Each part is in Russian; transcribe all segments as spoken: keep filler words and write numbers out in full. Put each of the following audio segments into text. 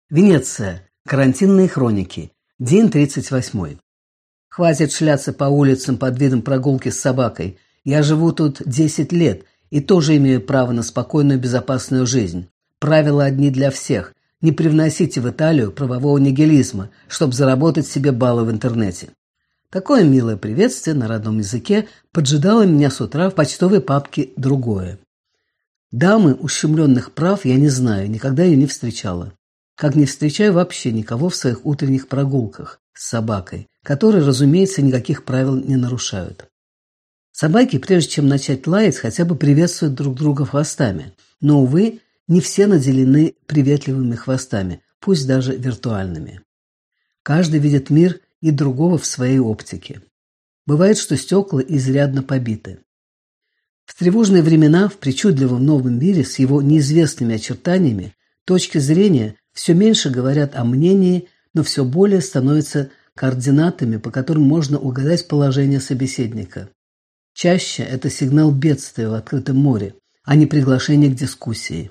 Венеция. Карантинные хроники. День тридцать восьмой. Хватит шляться по улицам под видом прогулки с собакой. Я живу тут десять лет и тоже имею право на спокойную безопасную жизнь. Правила одни для всех. Не привносите в Италию правового нигилизма, чтобы заработать себе баллы в интернете. Такое милое приветствие на родном языке поджидало меня с утра в почтовой папке «Другое». Дамы ущемленных прав я не знаю, никогда ее не встречала. Как не встречаю вообще никого в своих утренних прогулках с собакой, которые, разумеется, никаких правил не нарушают. Собаки, прежде чем начать лаять, хотя бы приветствуют друг друга хвостами. Но, увы, не все наделены приветливыми хвостами, пусть даже виртуальными. Каждый видит мир и другого в своей оптике. Бывает, что стекла изрядно побиты. В тревожные времена, в причудливом новом мире с его неизвестными очертаниями, точки зрения все меньше говорят о мнении, но все более становятся координатами, по которым можно угадать положение собеседника. Чаще это сигнал бедствия в открытом море, а не приглашение к дискуссии.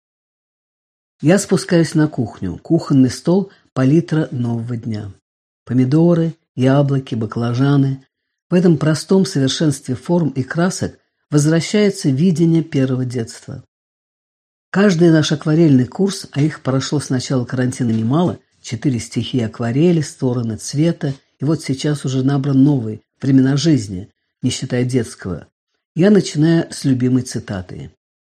Я спускаюсь на кухню. Кухонный стол – палитра нового дня. Помидоры, яблоки, баклажаны. В этом простом совершенстве форм и красок возвращается видение первого детства. Каждый наш акварельный курс, а их прошло с начала карантина немало, четыре стихии акварели, стороны цвета, и вот сейчас уже набран новый «Времена жизни», не считая детского. Я начинаю с любимой цитаты.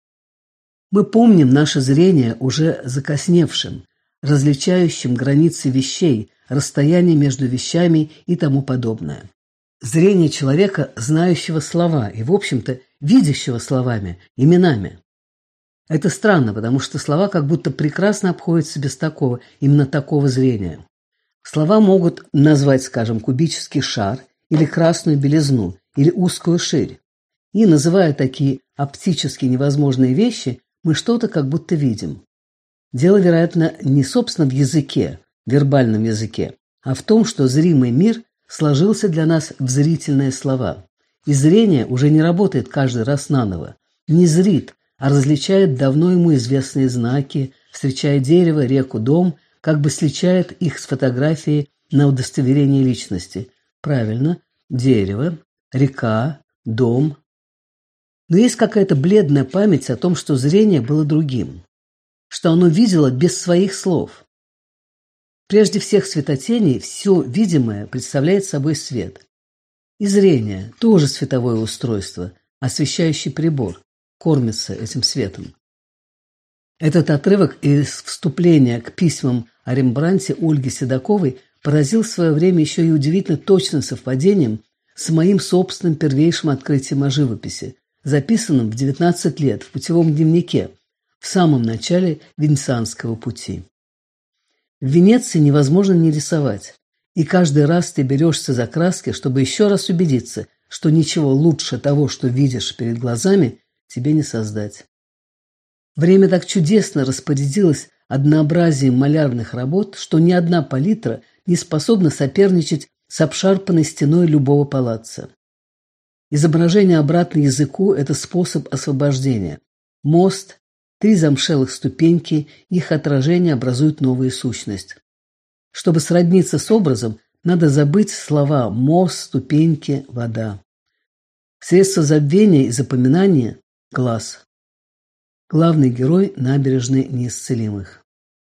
Мы помним наше зрение уже закосневшим, различающим границы вещей, расстояние между вещами и тому подобное. Зрение человека, знающего слова и, в общем-то, видящего словами, именами. Это странно, потому что слова как будто прекрасно обходятся без такого, именно такого зрения. Слова могут назвать, скажем, кубический шар или красную белизну, или узкую ширь. И, называя такие оптически невозможные вещи, мы что-то как будто видим. Дело, вероятно, не, собственно, в языке, вербальном языке, а в том, что зримый мир сложился для нас в зрительные слова. И зрение уже не работает каждый раз наново, не зрит, а различает давно ему известные знаки, встречая дерево, реку, дом, как бы сличает их с фотографией на удостоверение личности. Правильно, дерево, река, дом. Но есть какая-то бледная память о том, что зрение было другим, что оно видело без своих слов. Прежде всех светотеней все видимое представляет собой свет. И зрение – тоже световое устройство, освещающий прибор, кормится этим светом. Этот отрывок из вступления к письмам о Рембрандте Ольги Седоковой поразил в свое время еще и удивительно точным совпадением с моим собственным первейшим открытием о живописи, записанным в девятнадцать лет в путевом дневнике в самом начале Венецианского пути. В Венеции невозможно не рисовать, и каждый раз ты берешься за краски, чтобы еще раз убедиться, что ничего лучше того, что видишь перед глазами, тебе не создать. Время так чудесно распорядилось однообразием малярных работ, что ни одна палитра не способна соперничать с обшарпанной стеной любого палаццо. Изображение обратно языку – это способ освобождения. Мост, три замшелых ступеньки, их отражение образуют новую сущность. Чтобы сродниться с образом, надо забыть слова «мост», «ступеньки», «вода». Средство забвения и запоминания – глаз. Главный герой набережной неисцелимых.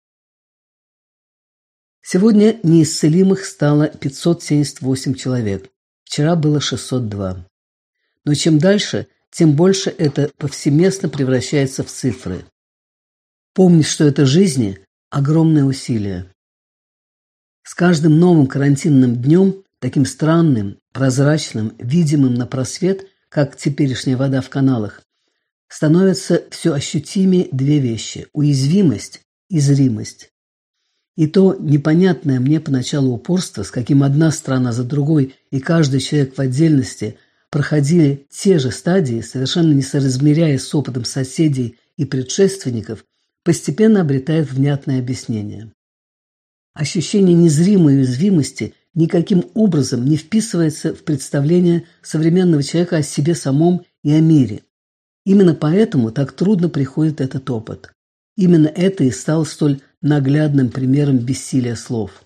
Сегодня неисцелимых стало пятьсот семьдесят восемь человек. Вчера было шестьсот два. Но чем дальше, тем больше это повсеместно превращается в цифры. Помни, что это жизни – огромное усилие. С каждым новым карантинным днем, таким странным, прозрачным, видимым на просвет, как теперешняя вода в каналах, становятся все ощутимее две вещи – уязвимость и зримость. И то непонятное мне поначалу упорство, с каким одна страна за другой и каждый человек в отдельности проходили те же стадии, совершенно не соразмеряя с опытом соседей и предшественников, постепенно обретает внятное объяснение. Ощущение незримой уязвимости никаким образом не вписывается в представление современного человека о себе самом и о мире. Именно поэтому так трудно приходит этот опыт. Именно это и стало столь наглядным примером бессилия слов.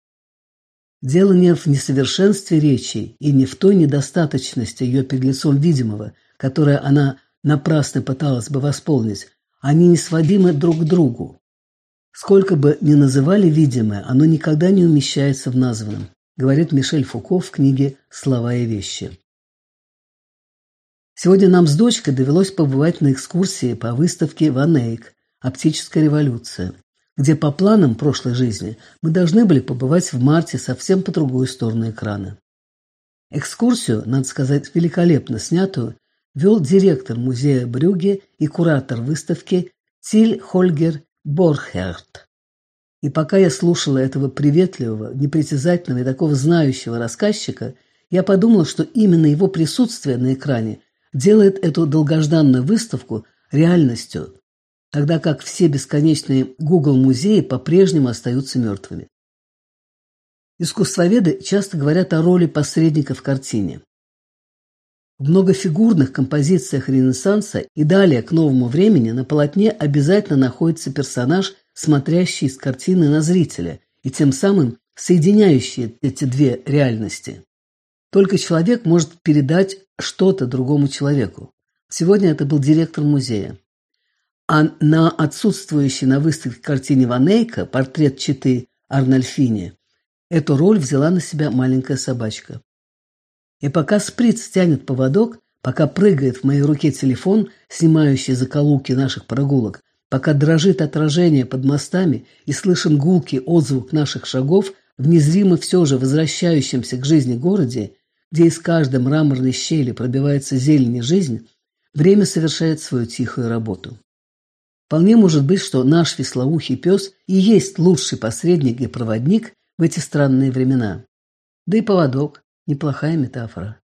Дело не в несовершенстве речи и не в той недостаточности ее перед лицом видимого, которое она напрасно пыталась бы восполнить. Они несводимы друг к другу. Сколько бы ни называли видимое, оно никогда не умещается в названном, говорит Мишель Фуко в книге «Слова и вещи». Сегодня нам с дочкой довелось побывать на экскурсии по выставке Ван Эйк «Оптическая революция», где по планам прошлой жизни мы должны были побывать в марте совсем по другую сторону экрана. Экскурсию, надо сказать, великолепно снятую, вел директор музея Брюгге и куратор выставки Тиль Хольгер Борхерт. И пока я слушала этого приветливого, непритязательного и такого знающего рассказчика, я подумала, что именно его присутствие на экране делает эту долгожданную выставку реальностью, тогда как все бесконечные Google-музеи по-прежнему остаются мертвыми. Искусствоведы часто говорят о роли посредника в картине. В многофигурных композициях Ренессанса и далее к новому времени на полотне обязательно находится персонаж, смотрящий с картины на зрителя и тем самым соединяющий эти две реальности. Только человек может передать что-то другому человеку. Сегодня это был директор музея. А на отсутствующей на выставке картине Ван Эйка портрет четы Арнольфини эту роль взяла на себя маленькая собачка. И пока Сприц тянет поводок, пока прыгает в моей руке телефон, снимающий закоулки наших прогулок, пока дрожит отражение под мостами и слышен гулкий отзвук наших шагов в незримо все же возвращающемся к жизни городе, где из каждой мраморной щели пробивается зелень и жизнь, время совершает свою тихую работу. Вполне может быть, что наш вислоухий пес и есть лучший посредник и проводник в эти странные времена. Да и поводок – неплохая метафора.